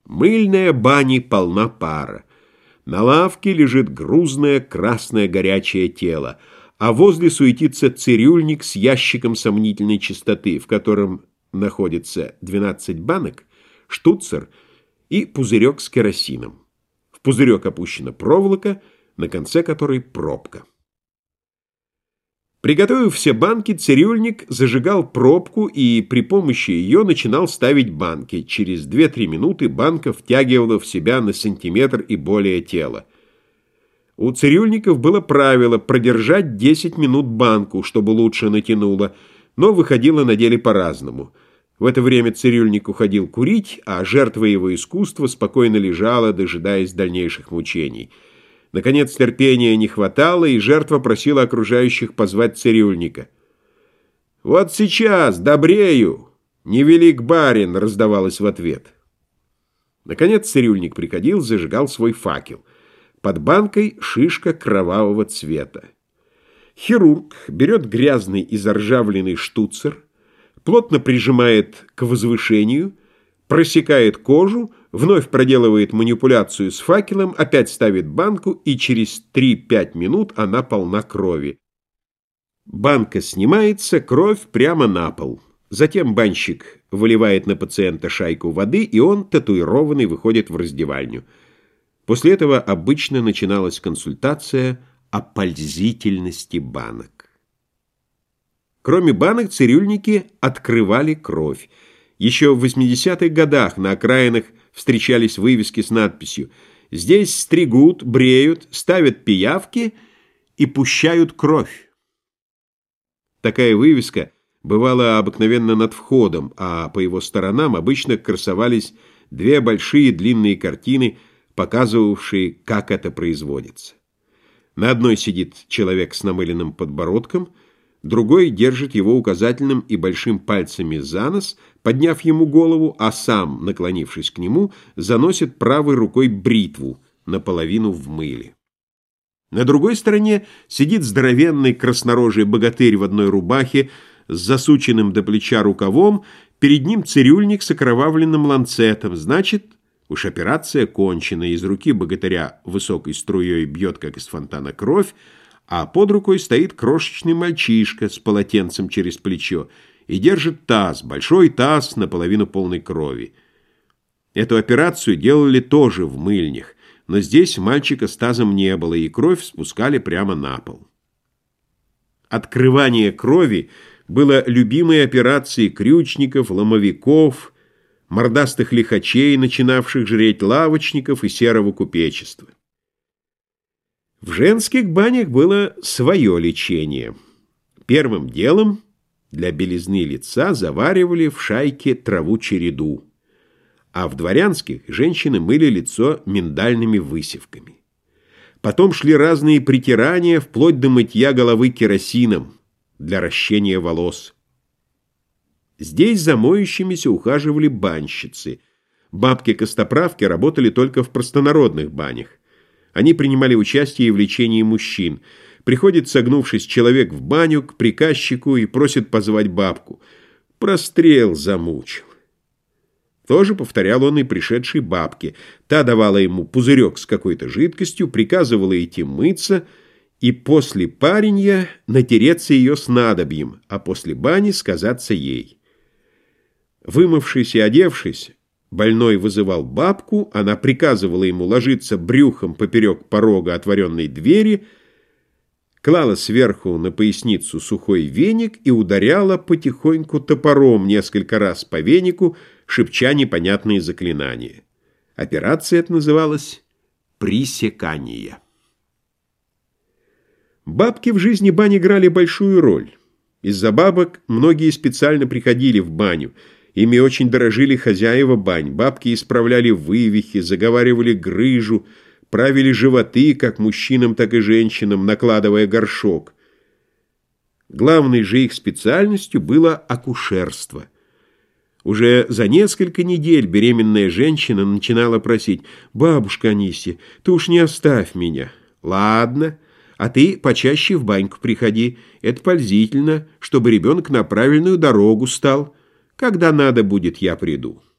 Мыльная бани полна пара. На лавке лежит грузное красное горячее тело, а возле суетится цирюльник с ящиком сомнительной чистоты, в котором находится 12 банок, штуцер и пузырек с керосином. В пузырек опущена проволока, на конце которой пробка. Приготовив все банки, цирюльник зажигал пробку и при помощи ее начинал ставить банки. Через 2-3 минуты банка втягивала в себя на сантиметр и более тело. У цирюльников было правило продержать 10 минут банку, чтобы лучше натянуло, но выходило на деле по-разному. В это время цирюльник уходил курить, а жертва его искусства спокойно лежала, дожидаясь дальнейших мучений. Наконец терпения не хватало, и жертва просила окружающих позвать цирюльника. «Вот сейчас, добрею! Невелик барин!» — раздавалось в ответ. Наконец цирюльник приходил, зажигал свой факел. Под банкой шишка кровавого цвета. Хирург берет грязный и заржавленный штуцер, плотно прижимает к возвышению, просекает кожу, вновь проделывает манипуляцию с факелом, опять ставит банку, и через 3-5 минут она полна крови. Банка снимается, кровь прямо на пол. Затем банщик выливает на пациента шайку воды, и он, татуированный, выходит в раздевальню. После этого обычно начиналась консультация о пользительности банок. Кроме банок, цирюльники открывали кровь. Еще в 80-х годах на окраинах встречались вывески с надписью «Здесь стригут, бреют, ставят пиявки и пущают кровь». Такая вывеска бывала обыкновенно над входом, а по его сторонам обычно красовались 2 большие длинные картины, показывавшие, как это производится. На одной сидит человек с намыленным подбородком, другой держит его указательным и большим пальцами за нос, подняв ему голову, а сам, наклонившись к нему, заносит правой рукой бритву, наполовину в мыле. На другой стороне сидит здоровенный краснорожий богатырь в одной рубахе с засученным до плеча рукавом, перед ним цирюльник с окровавленным ланцетом, значит, уж операция кончена, из руки богатыря высокой струей бьет, как из фонтана, кровь, а под рукой стоит крошечный мальчишка с полотенцем через плечо и держит таз, большой таз, наполовину полной крови. Эту операцию делали тоже в мыльнях, но здесь мальчика с тазом не было, и кровь спускали прямо на пол. Открывание крови было любимой операцией крючников, ломовиков, мордастых лихачей, начинавших жреть лавочников и серого купечества. В женских банях было свое лечение. Первым делом для белизны лица заваривали в шайке траву-череду, а в дворянских женщины мыли лицо миндальными высевками. Потом шли разные притирания, вплоть до мытья головы керосином для рощения волос. Здесь за моющимися ухаживали банщицы. Бабки-костоправки работали только в простонародных банях. Они принимали участие в лечении мужчин. Приходит, согнувшись, человек в баню к приказчику и просит позвать бабку. Прострел замучил. Тоже повторял он и пришедшей бабке. Та давала ему пузырек с какой-то жидкостью, приказывала идти мыться и после паренья натереться ее снадобьем, а после бани сказаться ей. Вымывшись и одевшись, больной вызывал бабку, она приказывала ему ложиться брюхом поперек порога отворенной двери, клала сверху на поясницу сухой веник и ударяла потихоньку топором несколько раз по венику, шепча непонятные заклинания. Операция эта называлась «пресекание». Бабки в жизни бани играли большую роль. Из-за бабок многие специально приходили в баню. Ими очень дорожили хозяева бань. Бабки исправляли вывихи, заговаривали грыжу, правили животы как мужчинам, так и женщинам, накладывая горшок. Главной же их специальностью было акушерство. Уже за несколько недель беременная женщина начинала просить: «Бабушка Анисья, ты уж не оставь меня». «Ладно, а ты почаще в баньку приходи. Это пользительно, чтобы ребенок на правильную дорогу стал. Когда надо будет, я приду».